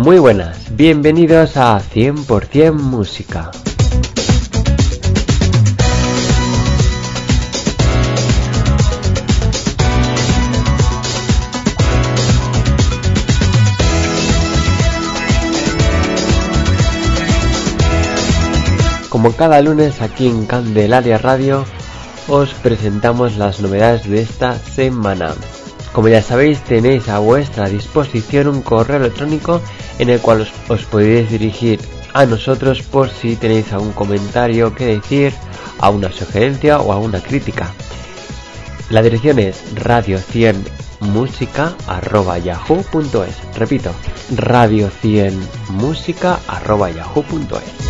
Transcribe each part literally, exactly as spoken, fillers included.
Muy buenas, bienvenidos a cien por cien Música. Como cada lunes aquí en Candelaria Radio os presentamos las novedades de esta semana. Como ya sabéis, tenéis a vuestra disposición un correo electrónico en el cual os, os podéis dirigir a nosotros por si tenéis algún comentario que decir, a una sugerencia o a una crítica. La dirección es radio cien música arroba yahoo punto es. Repito, radio cien música arroba yahoo punto es.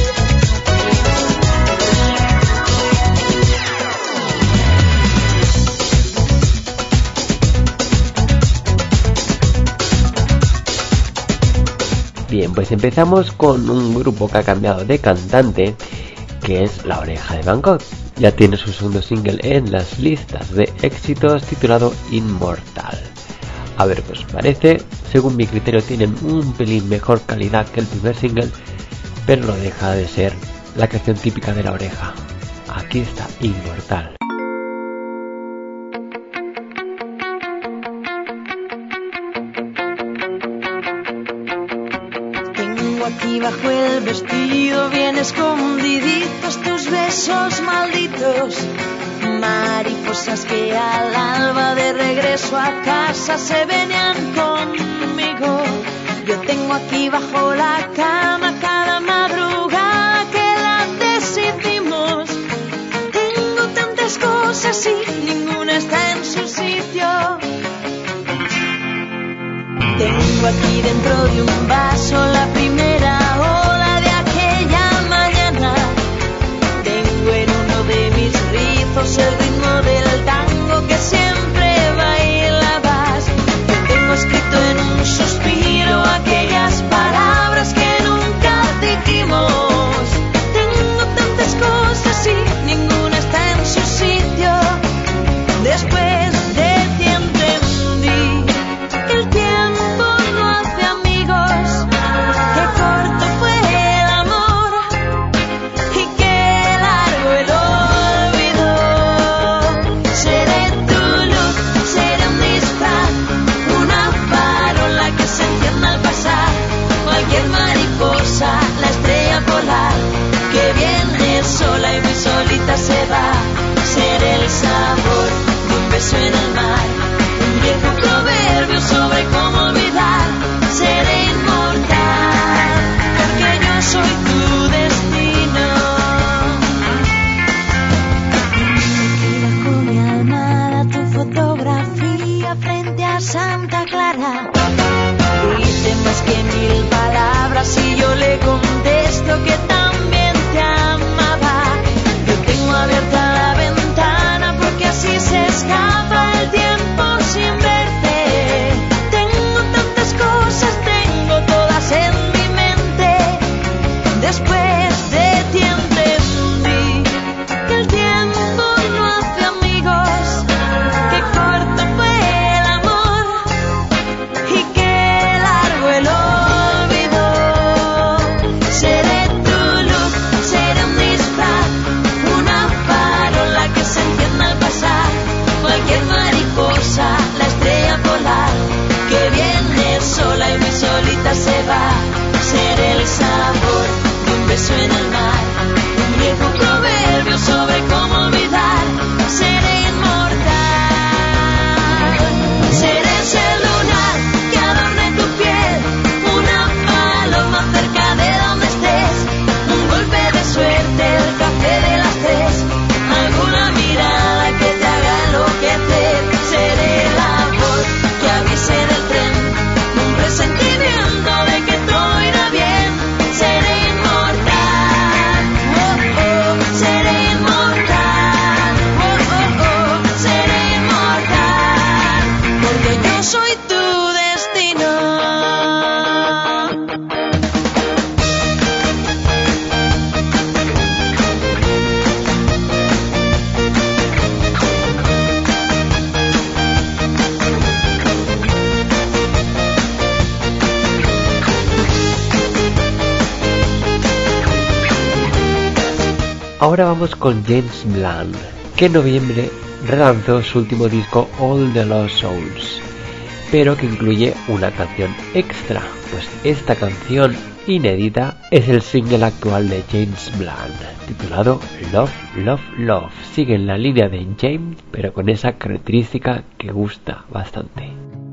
Bien, pues empezamos con un grupo que ha cambiado de cantante, que es La Oreja de Van Gogh. Ya tiene su segundo single en las listas de éxitos titulado Inmortal. A ver qué os parece. Según mi criterio tienen un pelín mejor calidad que el primer single, pero no deja de ser la canción típica de La Oreja. Aquí está Inmortal. Aquí bajo el vestido bien escondiditos tus besos malditos, mariposas que al alba de regreso a casa se venían conmigo. Yo tengo aquí bajo la cama cada madrugada que la decidimos. Tengo tantas cosas y ninguna está en su sitio. Tengo aquí dentro de un vaso la primera ola de aquella mañana. Tengo en uno de mis rizos el ritmo del tango que siempre bailabas. Yo tengo escrito en un suspiro aquellas palabras que nunca dijimos. Tengo tantas cosas y ninguna está en su sitio. Después de ti entendí que el tiempo no hace amigos, Ahora vamos con James Blunt, que en noviembre relanzó su último disco All the Lost Souls, pero que incluye una canción extra, pues esta canción inédita es el single actual de James Blunt, titulado Love, Love, Love. Sigue en la línea de James, pero con esa característica que gusta bastante.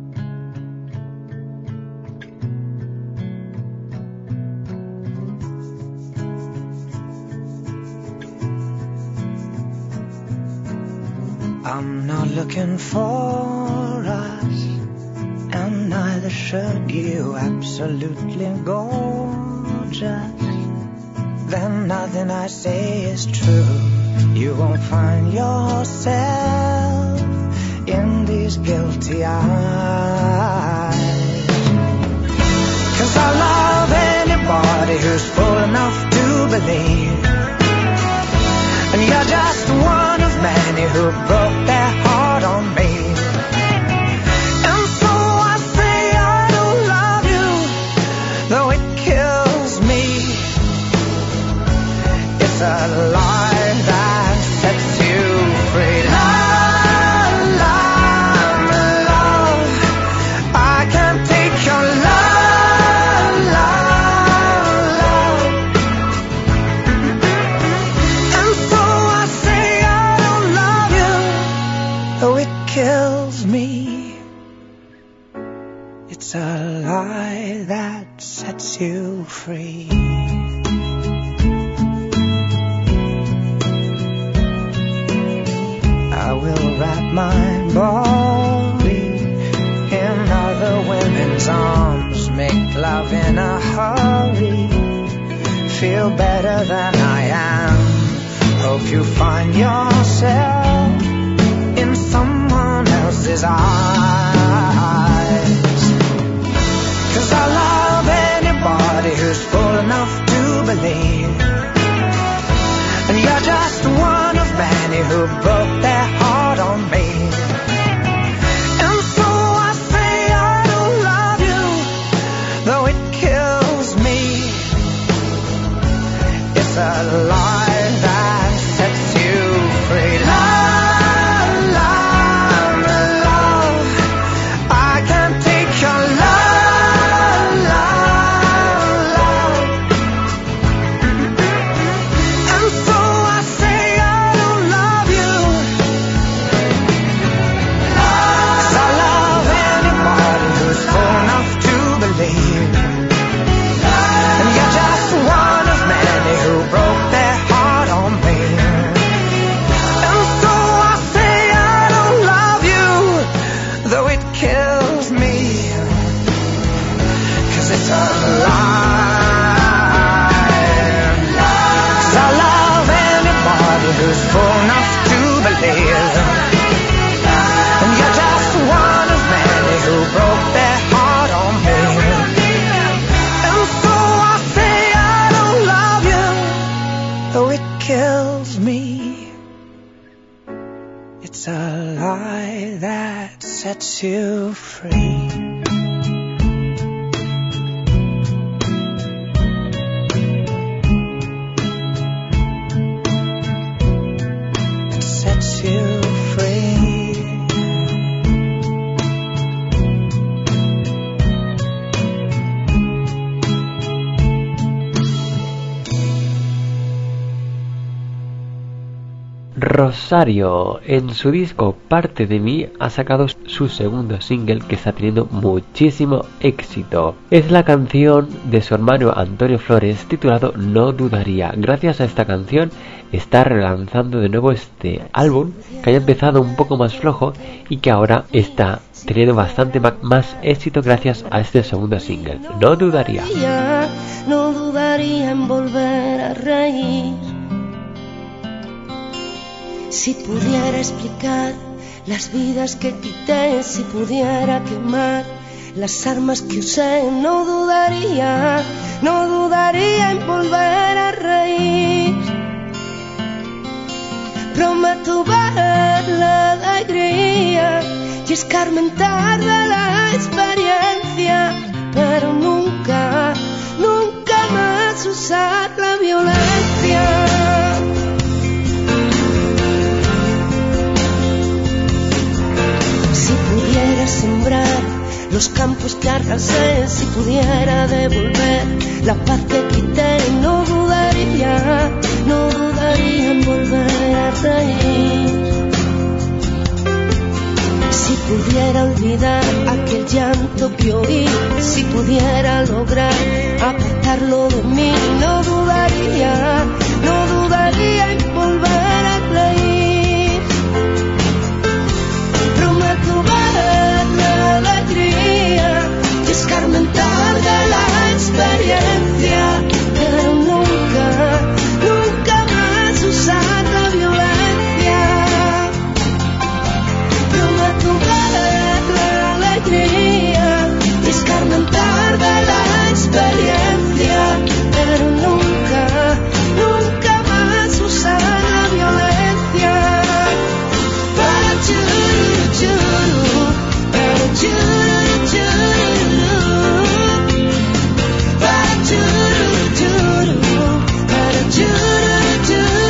I'm not looking for us, and neither should you. Absolutely gorgeous, then nothing I say is true. You won't find yourself in these guilty eyes. 'Cause I love anybody who's full enough to believe, and you're just one of many who broke their heart on me. And so I say I don't love you, though it kills me. It's a lie that sets you free. Love, love, love, I can't take your love, love, love. And so I say I don't love you, though it kills me. It's a lie that sets you free. I will wrap my body in other women's arms, make love in a hurry, feel better than I am. Hope you find yourself in someone else's eyes. 'Cause I love anybody who's full enough to believe, and you're just one of many who broke their heart on me. And so I say I don't love you, though it kills me. It's a lie that sets you free. Love, love, love, I can't take your love, love, love. And so I say I don't love you, 'cause I love anybody who's full enough to believe, and you're just one of many who broke their heart on me. And so I say I don't love you, though it kills me, 'cause it's a lie. 'Cause I love anybody who's full enough to believe, and you're just one of many who broke their heart on me. And so I say I don't love you, though it kills me. It's a lie that sets you free. It sets you free. Rosario, en su disco Parte de mí, ha sacado su segundo single que está teniendo muchísimo éxito. Es la canción de su hermano Antonio Flores, titulado No Dudaría. Gracias a esta canción está relanzando de nuevo este álbum, que haya empezado un poco más flojo y que ahora está teniendo bastante más éxito gracias a este segundo single, No Dudaría. No dudaría en volver a reír si pudiera explicar las vidas que quité, si pudiera quemar las armas que usé. No dudaría, no dudaría en volver a reír. Prometo ver la alegría y escarmentar de la experiencia, pero nunca, nunca más usar la violencia. los campos que arrasé. Si pudiera devolver la paz que quité, no dudaría, no dudaría en volver a reír. Si pudiera olvidar aquel llanto que oí, si pudiera lograr apartarlo de mí, no dudaría, no dudaría en volver a reír. Prometo ver la alegría y escarmentar de la experiencia, pero nunca, nunca más usar la violencia. Prometo ver la alegría y escarmentar de la experiencia, pero nunca, nunca más usar la violencia. Para churu, churu, para churu, churu, para churu, churu, para churu, churu.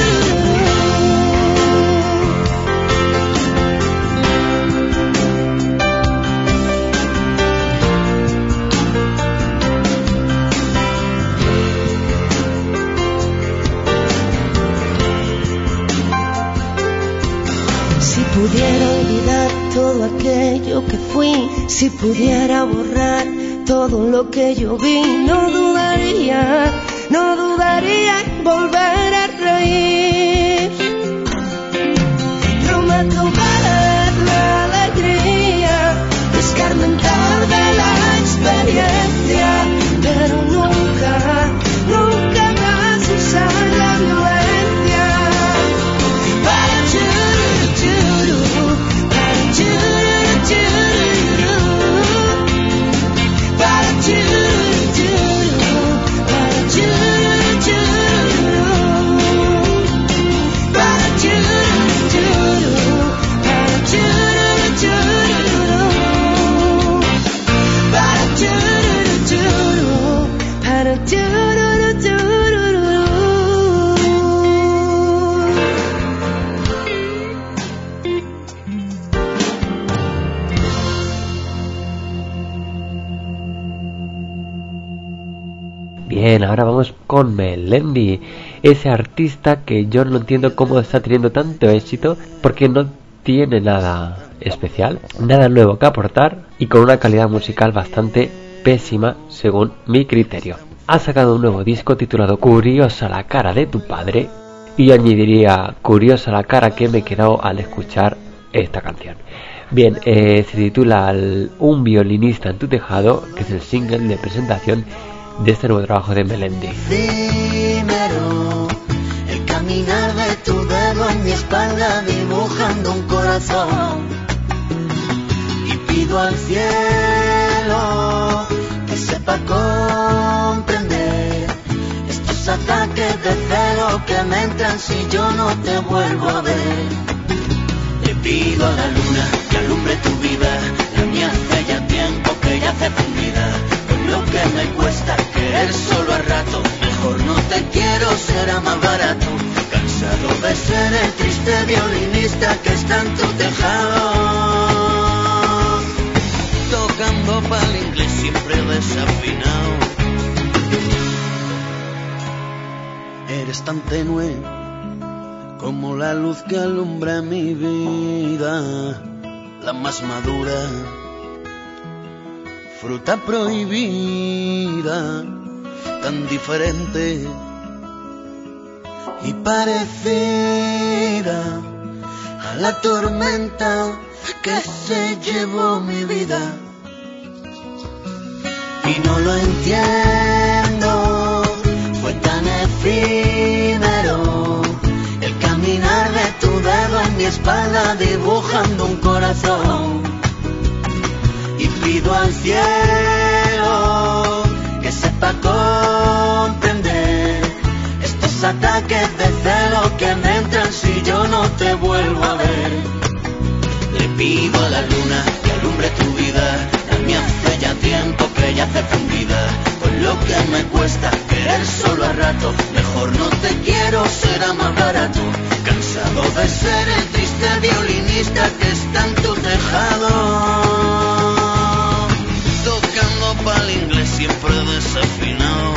Si pudiera olvidar todo aquello que fui, si pudiera borrar todo lo que yo vi, no dudaría, no dudaría en volver a reír. Prometo ver la alegría, escarmentar de la experiencia, pero nunca, nunca más usar la violencia. Para churu, churu, para churu, churu, para churu, churu, para churu, churu, para churu, churu, para churu, churu, para churu, churu, para churu, churu. Bien, ahora vamos con Melendi, ese artista que yo no entiendo cómo está teniendo tanto éxito, porque no tiene nada especial, nada nuevo que aportar y con una calidad musical bastante pésima según mi criterio. Ha sacado un nuevo disco titulado Curiosa la cara de tu padre, y yo añadiría curiosa la cara que me he quedado al escuchar esta canción. Bien, eh, se titula Un violinista en tu tejado, que es el single de presentación de este nuevo trabajo de Melendi. Efímero, el caminar de tu dedo en mi espalda dibujando un corazón, y pido al cielo que sepa comprender estos ataques de celo que me entran si yo no te vuelvo a ver. Le pido a la luna que alumbre tu vida, la mía hace ya tiempo que ya hace fundida. Lo que me cuesta querer solo a rato, mejor no te quiero, será más barato. Cansado de ser el triste violinista que está en tu tejado, tocando pa'l inglés siempre desafinado. Eres tan tenue como la luz que alumbra mi vida, la más madura, fruta prohibida, tan diferente y parecida a la tormenta que se llevó mi vida. Y no lo entiendo, fue tan efímero el caminar de tu dedo en mi espalda dibujando un corazón. Y pido al cielo que sepa comprender estos ataques de celo que me entran si yo no te vuelvo a ver. Le pido a la luna que alumbre tu vida, la mía hace ya tiempo que ya hace fundida. Con lo que me cuesta querer solo a rato, mejor no te quiero, será más barato. Cansado de ser el triste violinista que está en tu tejado, tocando pa'l inglés siempre desafinado.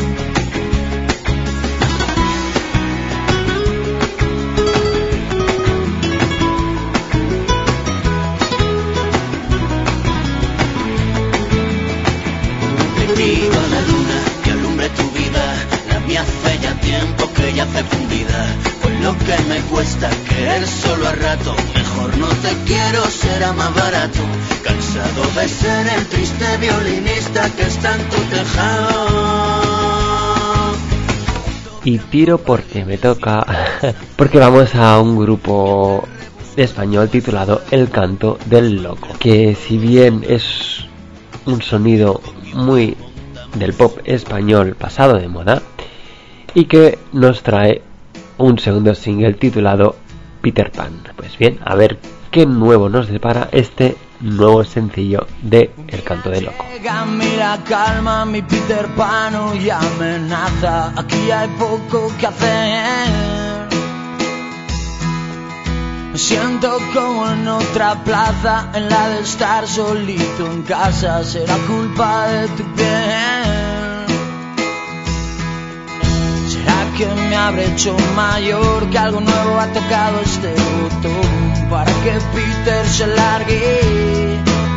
Le pido a la luna que alumbre tu vida, la mía hace ya tiempo que ya hace fundida. Pues lo que me cuesta querer solo a rato, mejor no te quiero, será más barato. Cansado de ser el triste violinista que está en tu tejado. Y tiro porque me toca, porque vamos a un grupo español titulado El Canto del Loco, que si bien es un sonido muy del pop español pasado de moda, y que nos trae un segundo single titulado Peter Pan. Pues bien, a ver qué nuevo nos depara este nuevo sencillo de El Canto del Loco. Mira, calma, mi Peter Pan y amenaza, aquí hay poco que hacer. Me siento como en otra plaza, en la de estar solito en casa, será culpa de tu piel. ¿Será que me habré hecho mayor, que algo nuevo ha tocado este botón para que Peter se largue?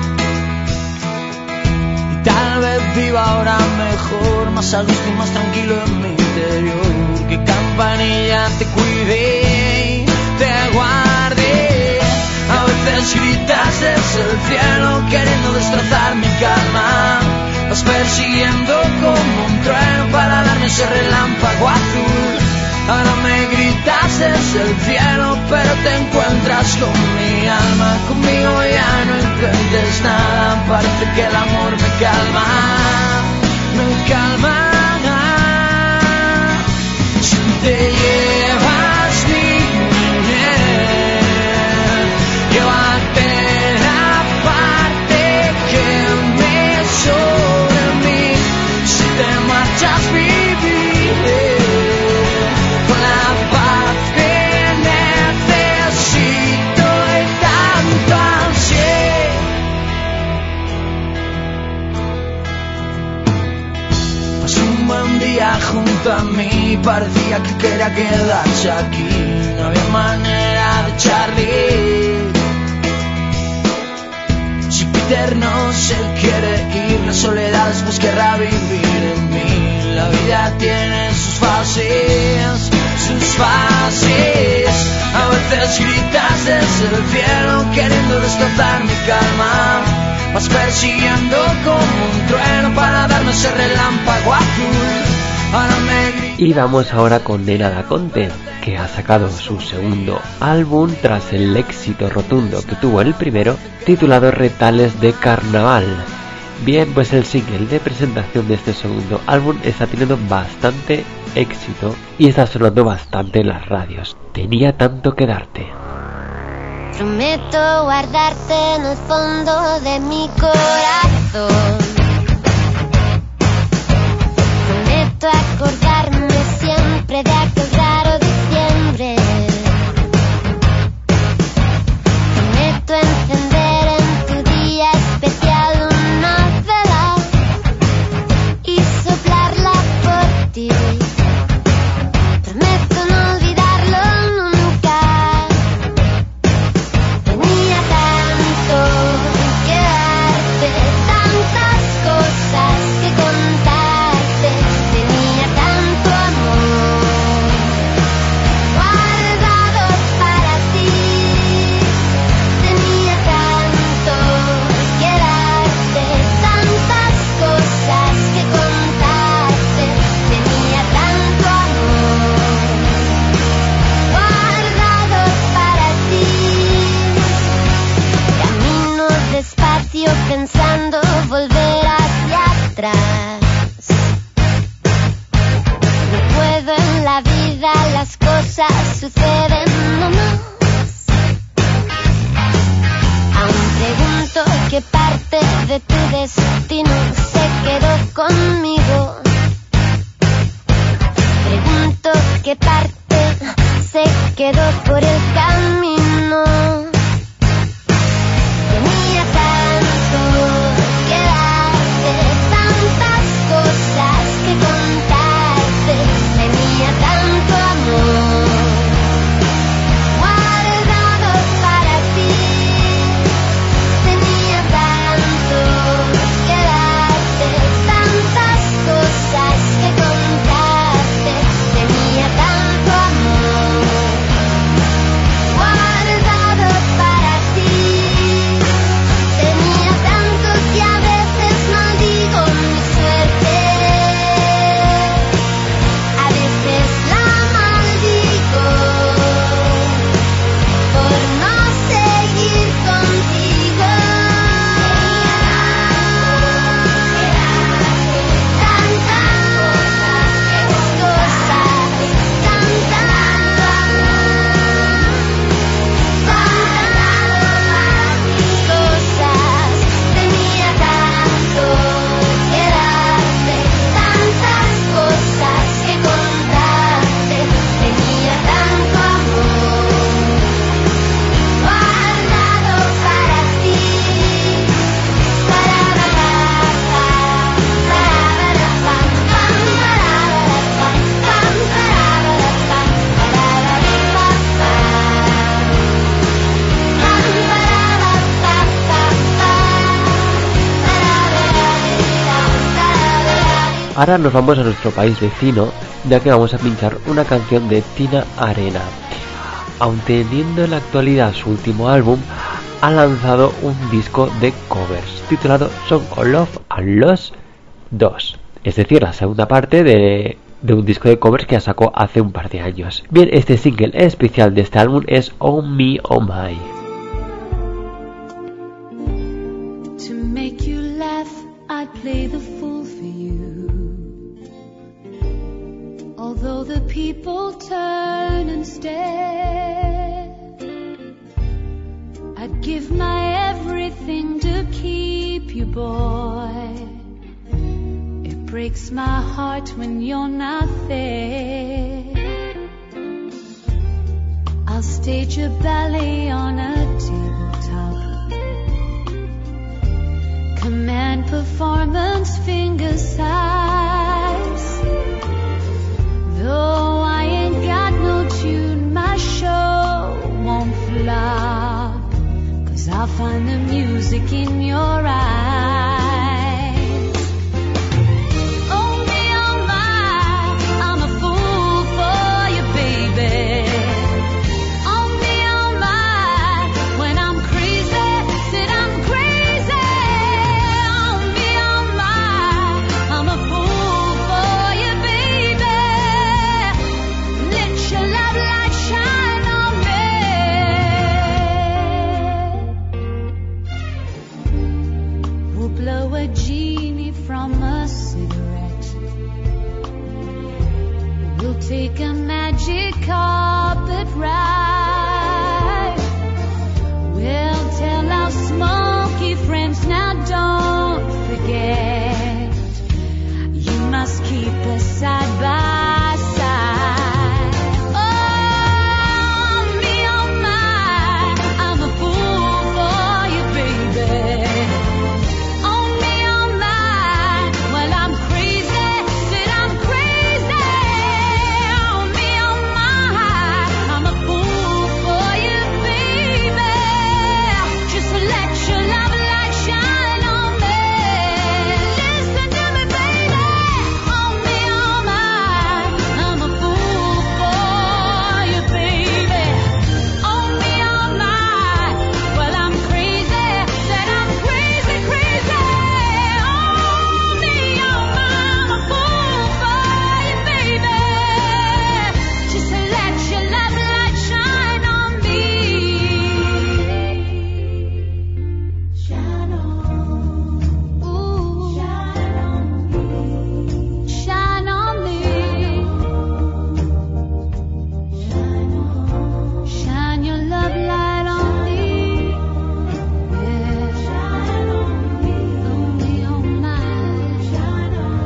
Y tal vez viva ahora mejor, más a gusto y más tranquilo en mi interior. Que Campanilla te cuide y te guarde. A veces gritas desde el cielo queriendo destrozar mi calma. Vas persiguiendo como un trueno para darme ese relámpago azul. Ahora me gritas desde el cielo, pero te encuentras con mi alma. Conmigo ya no intentes nada, parece que el amor me calma, me calma. Si te llevas mi mujer, llévate la parte que me sobra a mí. Si te marchas, viviré con la paz que necesito y tanto ansié. Pasé un buen día junto a mí, parecía que quería quedarse aquí, no había manera de echarle. Si Peter no se quiere ir, la soledad después querrá vivir en mí. La vida tiene sus fases, sus fases. A veces gritas desde el cielo queriendo destrozar mi calma. Vas persiguiendo como un trueno para darme ese relámpago azul. Ahora me gritas. Y vamos ahora con Nena Daconte, que ha sacado su segundo álbum tras el éxito rotundo que tuvo el primero, titulado Retales de Carnaval. Bien, pues el single de presentación de este segundo álbum está teniendo bastante éxito y está sonando bastante en las radios. Tenía tanto que darte. Prometo guardarte en el fondo de mi corazón. Prometo acordarme siempre de aquel raro diciembre. Prometo encender en tu día especial una vela y soplarla por ti. Prometo no olvidarlo nunca. Tenía tanto que darte, tantas cosas que contarte. Tenía tanto amor guardado para ti. Tenía tanto que darte, tantas cosas que contarte. Tenía tanto amor guardado para ti. Camino despacio pensando volver hacia atrás. No puedo en la vida, las cosas suceden nomás. Aún pregunto qué parte de tu destino se quedó conmigo. Pregunto qué parte se quedó por el camino. Tenía tanto que dar. Ahora nos vamos a nuestro país vecino, ya que vamos a pinchar una canción de Tina Arena. Aun teniendo en la actualidad su último álbum, ha lanzado un disco de covers titulado Song of Love and Loss dos, es decir, la segunda parte de, de un disco de covers que sacó hace un par de años. Bien, este single especial de este álbum es Oh Me Oh My. To make you laugh, I'd play the fool for you. Although the people turn and stare, I'd give my everything to keep you, boy. It breaks my heart when you're not there. I'll stage a ballet on a tabletop, command performance finger size. Though I ain't got no tune, my show won't flop, 'cause I'll find the music in your eyes. Oh me, oh my, I'm a fool for you, baby. Oh me, oh my, when I'm crazy, said I'm crazy. Oh me, oh my, I'm a fool for you, baby. Let your love light shine on me. We'll blow a genie from a cigarette. We'll take a magic carpet ride. We'll tell our smoky friends, now don't forget, you must keep us side by side. Oh me, oh my, I'm a fool for you, baby. Oh me, oh my, well I'm crazy, said I'm crazy. Oh me, oh my, I'm a fool for you, baby. Just let your love light shine on me. Listen to me, baby. Oh me, oh my, I'm a fool for you, baby. Oh me, oh my, well I'm crazy, said I'm crazy, crazy. Oh me, oh my, I'm a fool for you, baby. Just let your love light shine on me. Shine on, ooh, shine on me, shine on me, shine on, shine your love light on me, yeah, shine on me, oh me, oh my, shine on,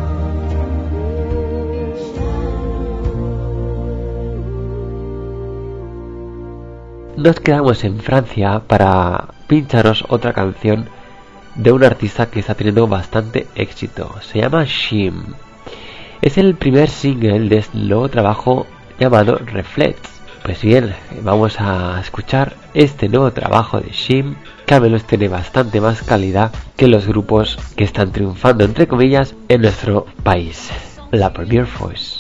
Nos quedamos en Francia para pincharos otra canción de un artista que está teniendo bastante éxito. Se llama Shim. Es el primer single de este nuevo trabajo llamado Reflects. Pues bien, vamos a escuchar este nuevo trabajo de Shim, que al menos tiene bastante más calidad que los grupos que están triunfando, entre comillas, en nuestro país. La Premiere Voice.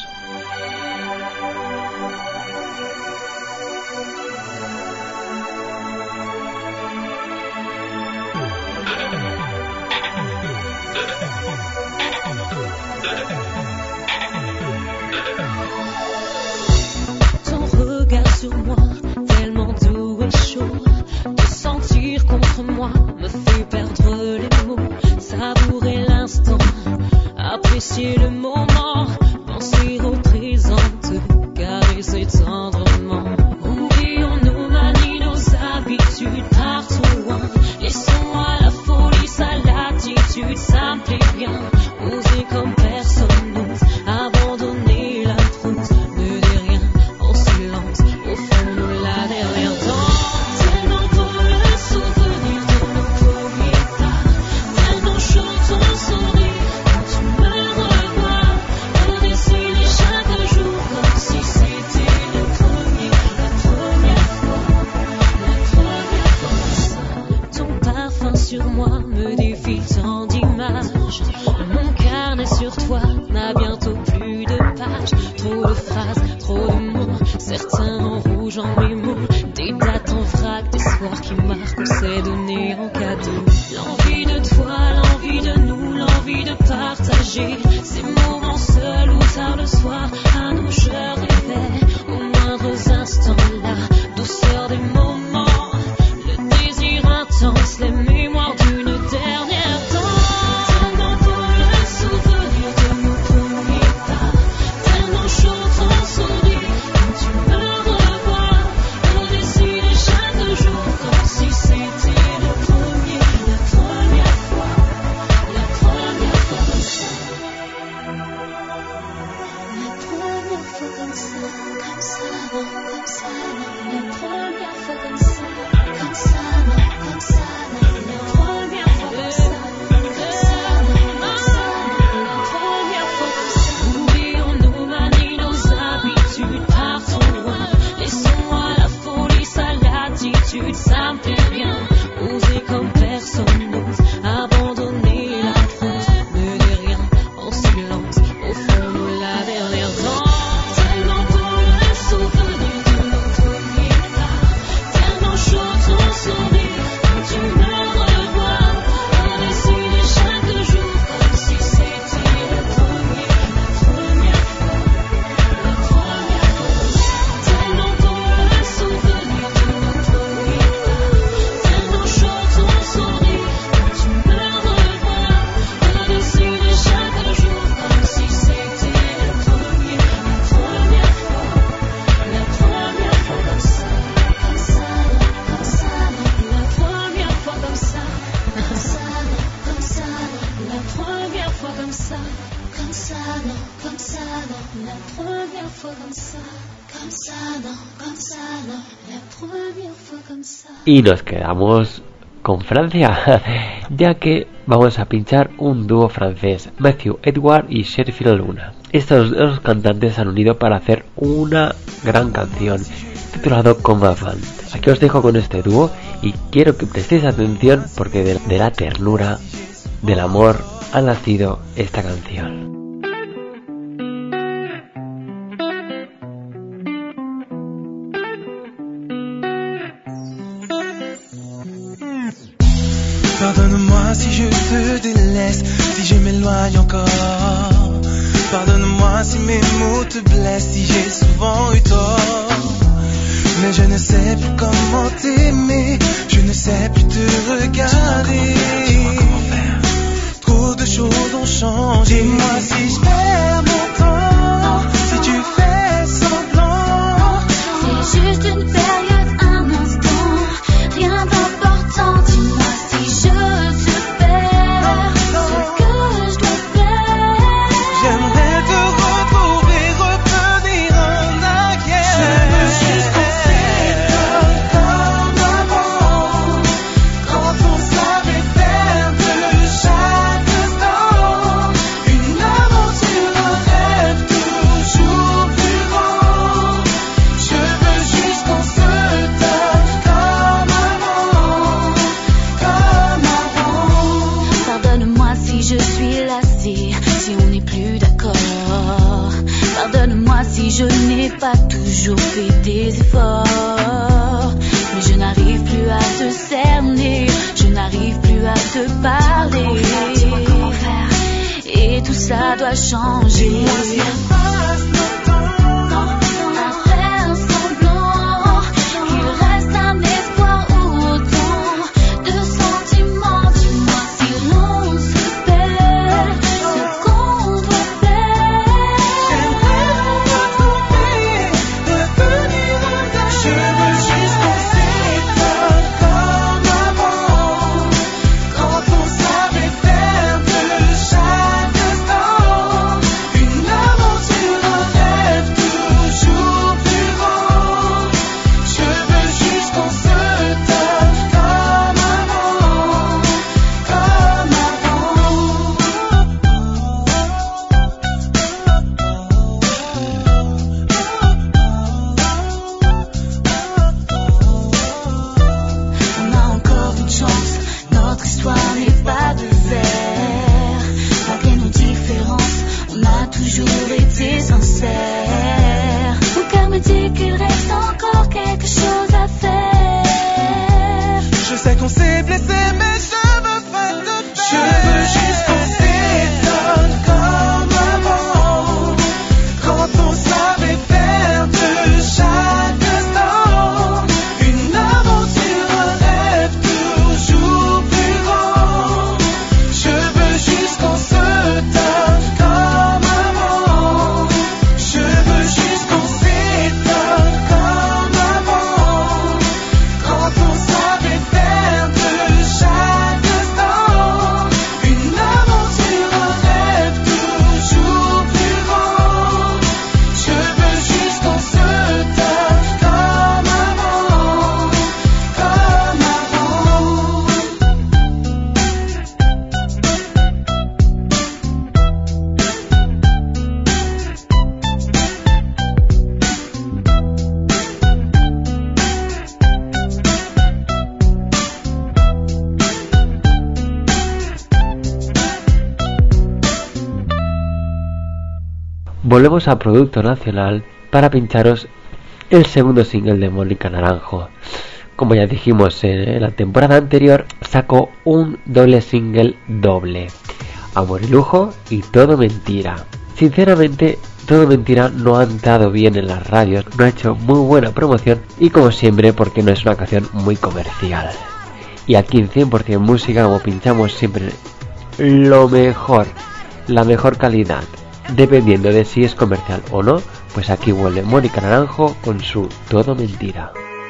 Ton regard sur moi, tellement doux et chaud. Te sentir contre moi me fait perdre les mots. Savourer l'instant, apprécier le moment. Penser au présent, te caresser tendrement. Oublions nos manies, nos habitudes, partons loin. Laissons-moi la folie, sa latitude, ça me plaît bien. Oser comme personne n'ose, abandonner la trousse. Ne dis rien, en silence, au fond nous la derrière danse. Tellement beau le souvenir de nos premiers pas. Tellement chaud ton sourire quand tu me revois. Redessiner chaque jour comme si c'était certains en rouge en mémo, des dates en vrac, des soirs qui marquent, on s'est donné en cadeau. L'envie de toi, l'envie de nous, l'envie de partager ces moments seuls ou tard le soir. À nous je rêvais aux moindres instants, la douceur des moments, le désir intense, les mémoires d'une dernière danse. Tellement beau le souvenir de nos premiers pas, tellement chaud ton sourire quand tu me revois. On décide chaque jour comme si c'était le premier, la première fois, la première fois comme ça. La première fois comme ça, comme ça, non, comme ça, non. La première fois comme ça, comme ça, non, comme ça, non. La première fois comme ça, comme ça, non, comme ça, non. La première fois comme ça. Oublions nos manies, nos habitudes, partons loin. Laissons-moi la folie, ça l'attitude, ça me plaît bien. Oser comme personne n'ose, abandonner la France, mener rien en silence, au fond nous la dernière danse. Tellement beau le souvenir de nos premiers pas, tellement chaud ton sourire quand tu me revois. On décide chaque jour comme si c'était le premier, la première fois, la première fois. Tellement beau le souvenir de nos premiers pas, tellement chaud ton sourire quand tu me revois. On décide chaque jour comme si c'était le premier, la première fois, la première fois comme ça, comme ça, comme ça, la première fois comme ça, comme ça, comme ça, la première fois comme ça, comme ça, non, comme ça, non, la première fois comme ça, comme ça, non, comme ça, non, la première fois comme ça. Y nos quedamos con Francia, ya que vamos a pinchar un dúo francés, Matthew Edward y Sheffield Luna. Estos dos cantantes han unido para hacer una gran canción titulado Comme Avant. Aquí os dejo con este dúo y quiero que prestéis atención porque de, de la ternura, del amor, ha nacido esta canción. Pardonne-moi si je te délaisse, si je m'éloigne encore. Pardonne-moi si mes mots te blessent, si j'ai souvent eu tort. Mais je ne sais plus comment t'aimer, je ne sais plus te regarder. Trop de choses ont changé. Dis-moi si je perds mon temps, si tu fais semblant. C'est juste une période, un instant, rien d'important. Dis-moi si je te perds, ce que je dois faire. J'aimerais te retrouver, revenir en arrière. Je veux juste qu'on s'étonne comme avant, quand on savait perdre chaque instant. Une aventure, un rêve toujours plus grand. Je veux juste qu'on se donne comme avant, comme avant. Pardonne-moi si je suis lassée, si on n'est plus d'accord. Pardonne-moi si je n'ai pas toujours fait des efforts. Mais je n'arrive plus à te cerner, je n'arrive plus à te parler. Et tout ça doit changer. Dis-moi si on passe notre temps À faire semblant qu'il reste un espoir ou autant de sentiments. Dis-moi si l'on se perd, ce qu'on doit faire. J'aimerais te retrouver, revenir en arrière. Je veux juste qu'on s'étonne comme avant, quand on savait perdre chaque instant. Une aventure, un rêve toujours plus grand. Je veux juste qu'on se donne comme avant, comme On a encore une chance, notre histoire n'est pas de verre. Malgré nos différences, on a toujours été sincères. Mon cœur me dit qu'il reste volvemos a Producto Nacional para pincharos el segundo single de Mónica Naranjo. Como ya dijimos en la temporada anterior, sacó un doble single doble, Amor y Lujo y Todo Mentira. Sinceramente, Todo Mentira no ha entrado bien en las radios, no ha hecho muy buena promoción y como siempre porque no es una canción muy comercial. Y aquí en cien por ciento Música, como pinchamos siempre lo mejor, la mejor calidad, dependiendo de si es comercial o no, pues aquí vuelve Mónica Naranjo con su Todo Mentira.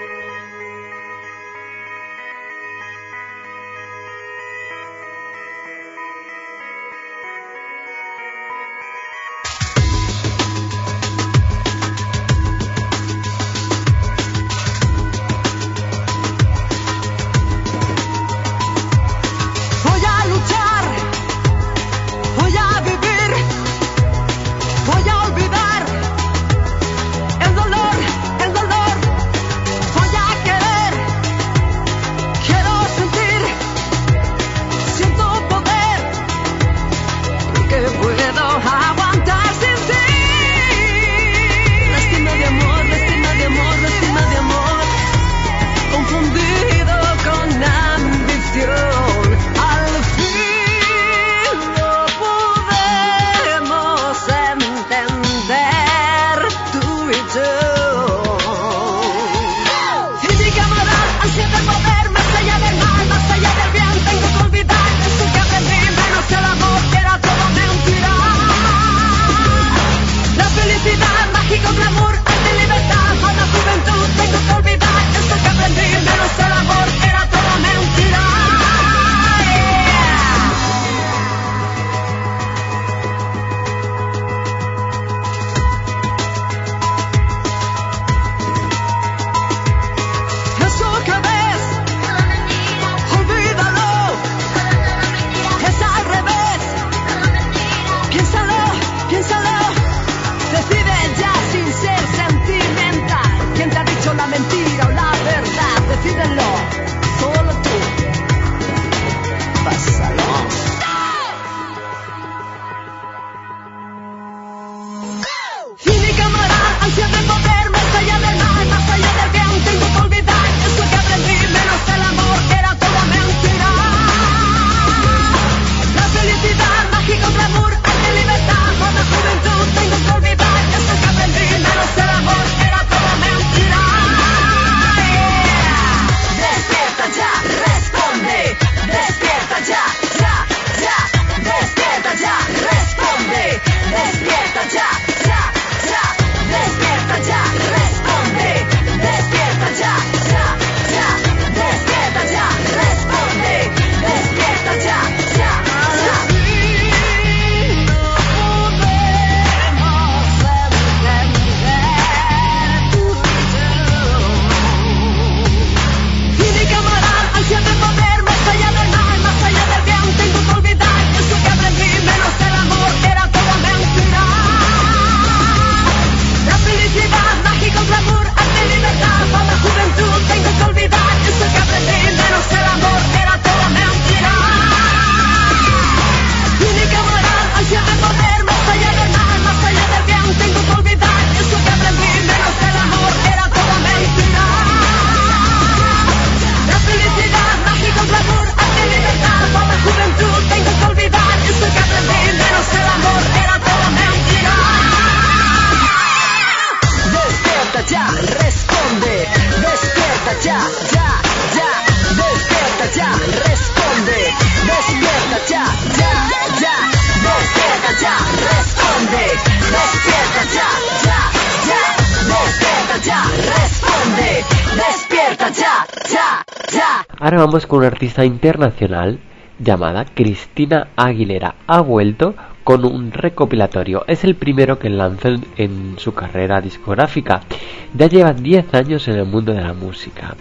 Ahora vamos con una artista internacional llamada Cristina Aguilera. Ha vuelto con un recopilatorio. Es el primero que lanzó en, en su carrera discográfica. Ya lleva diez años en el mundo de la música.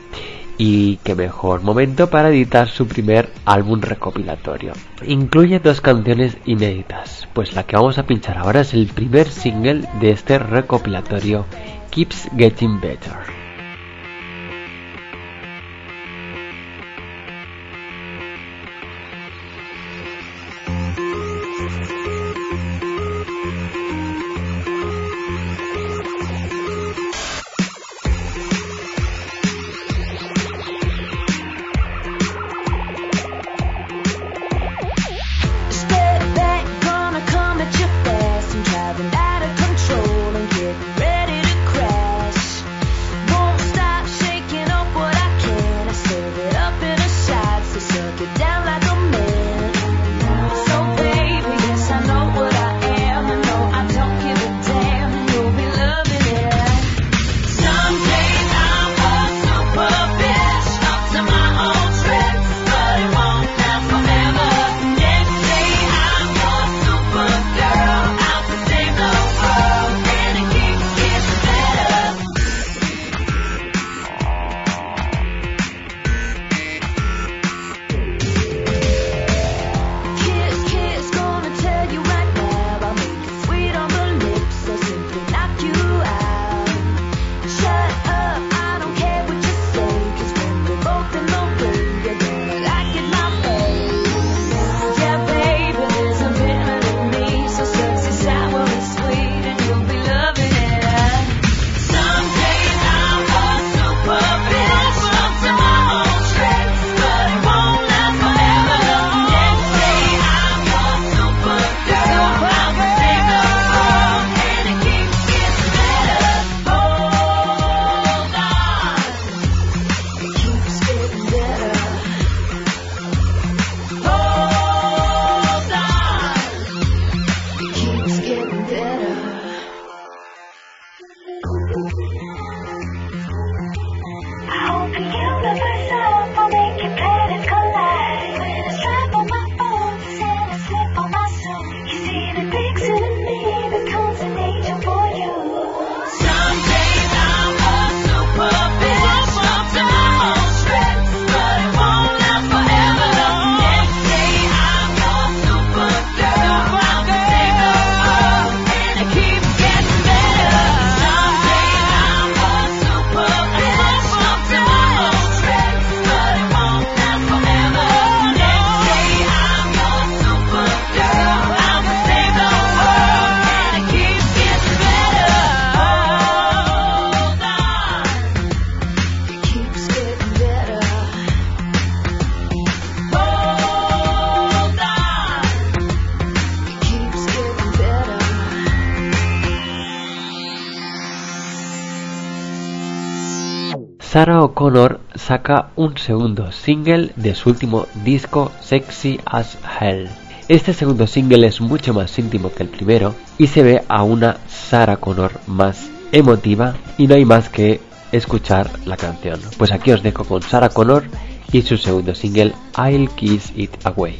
Y qué mejor momento para editar su primer álbum recopilatorio. Incluye dos canciones inéditas, pues la que vamos a pinchar ahora es el primer single de este recopilatorio, Keeps Getting Better. Sarah O'Connor saca un segundo single de su último disco, Sexy as Hell. Este segundo single es mucho más íntimo que el primero y se ve a una Sarah Connor más emotiva, y no hay más que escuchar la canción. Pues aquí os dejo con Sarah Connor y su segundo single, I'll Kiss It Away.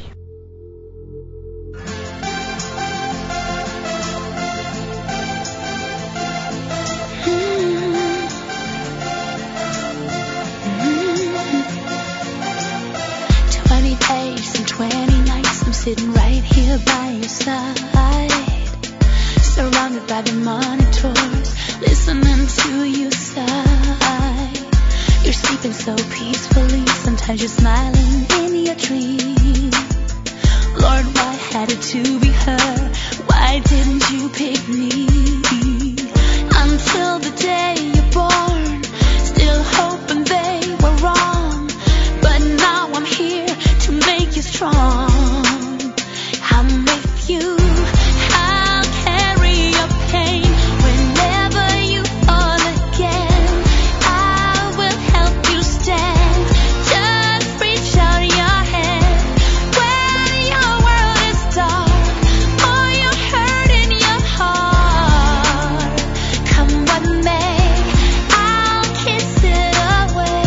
Sitting right here by your side, surrounded by the monitors, listening to you sigh. You're sleeping so peacefully, sometimes you're smiling in your dream. Lord, why had it to be her? Why didn't you pick me? Until the day you're born, still hoping they were wrong, but now I'm here to make you strong. I'm with you, I'll carry your pain whenever you fall again. I will help you stand, just reach out your hand. When your world is dark, or you're hurt in your heart, come what may, I'll kiss it away.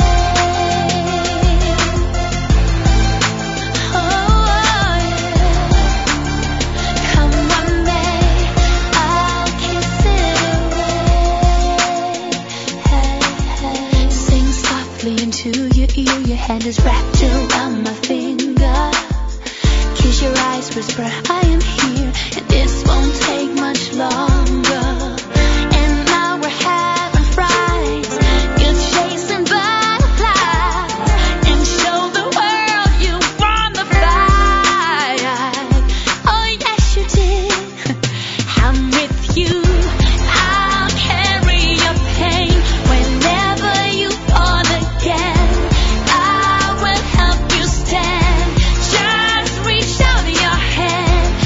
Your hand is wrapped around my finger. Kiss your eyes, whisper, I am here, and this won't take much longer. And now we're having frights, you're chasing butterflies, and show the world you won the fight. Oh yes you did, I'm with you, I'll carry your pain whenever you fall again. Stand, just reach out your hand.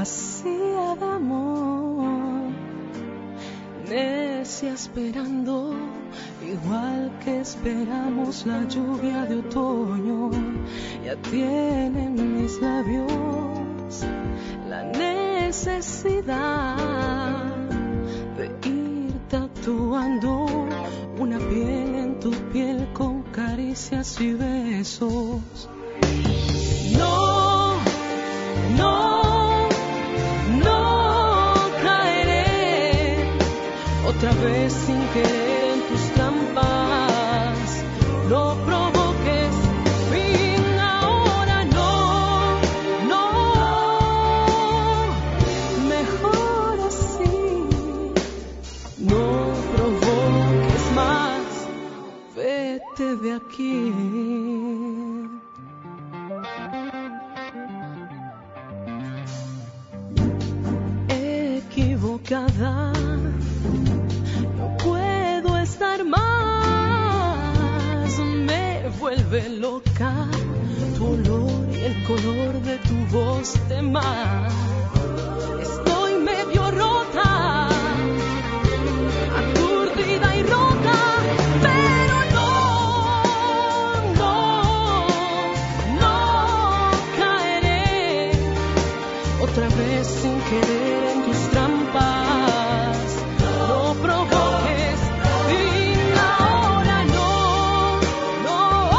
vacía de amor, necia esperando, igual que esperamos la lluvia de otoño. Ya tienen mis labios la necesidad de ir tatuando una piel en tu piel con caricias y besos. No, no, no caeré otra vez sin querer en tus trampas. No provoques fin ahora, no, no, mejor así. No provoques más, vete de aquí. Equivocada, no puedo estar más, me vuelve loca tu olor y el color de tu voz de mar. Estoy medio rota, aturdida y rota, pero no, no, no caeré otra vez sin querer en tus trampas. No provoques fin ahora, no, no,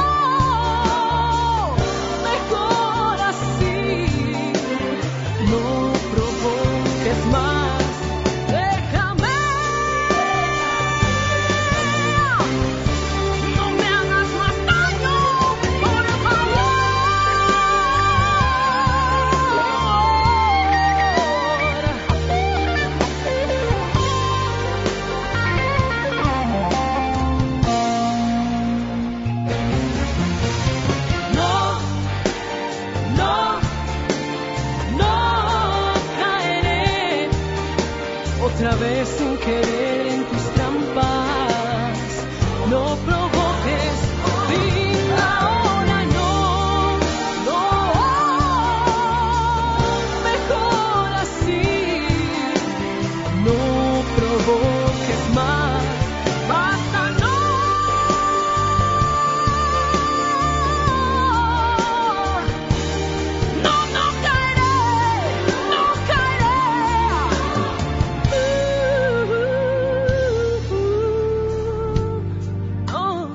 mejor así. No provoques más, déjame. No me hagas más daño, por favor. No, no, no caeré otra vez sin querer en tus trampas. No provoques fin ahora, no, no, mejor así. No provoques más, basta, no. No, no caeré, no caeré. Uh, uh, uh, no.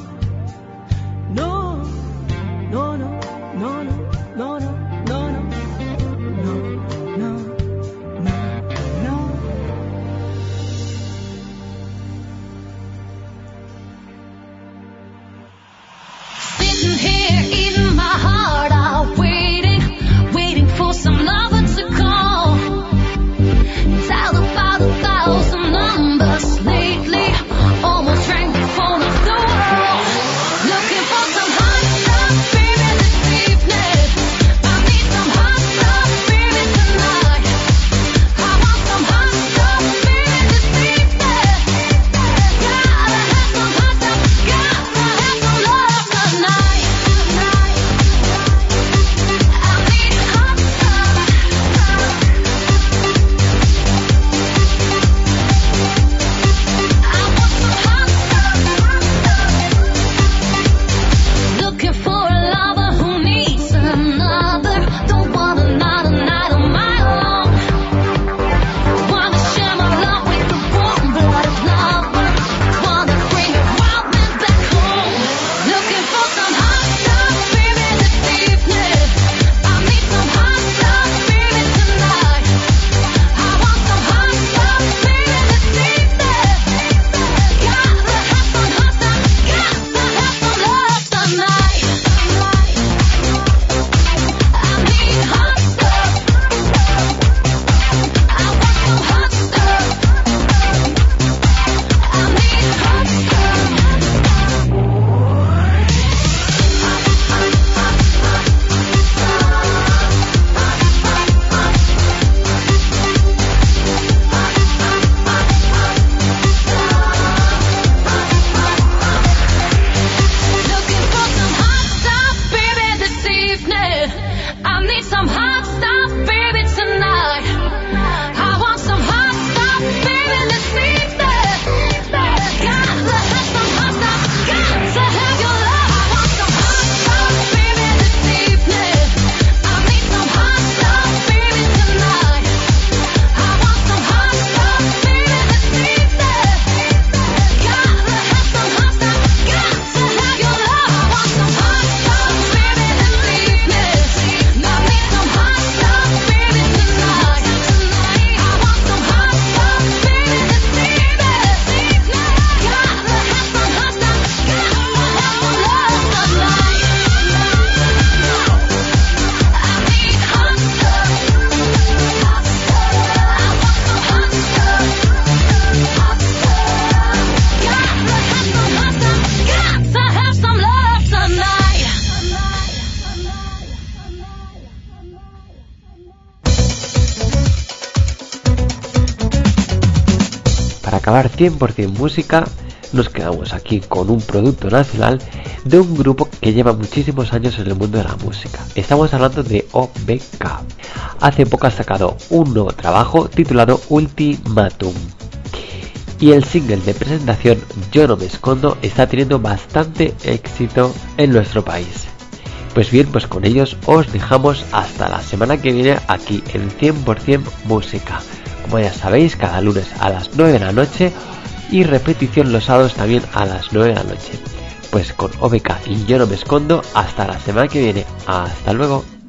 acabar cien por ciento música, nos quedamos aquí con un producto nacional de un grupo que lleva muchísimos años en el mundo de la música. Estamos hablando de O B K. Hace poco ha sacado un nuevo trabajo titulado Ultimatum. Y el single de presentación Yo no me escondo está teniendo bastante éxito en nuestro país. Pues bien, pues con ellos os dejamos hasta la semana que viene aquí en cien por ciento música. Como ya sabéis, cada lunes a las nueve de la noche y repetición los sábados también a las nueve de la noche. Pues con O B K y Yo no me escondo, hasta la semana que viene. Hasta luego.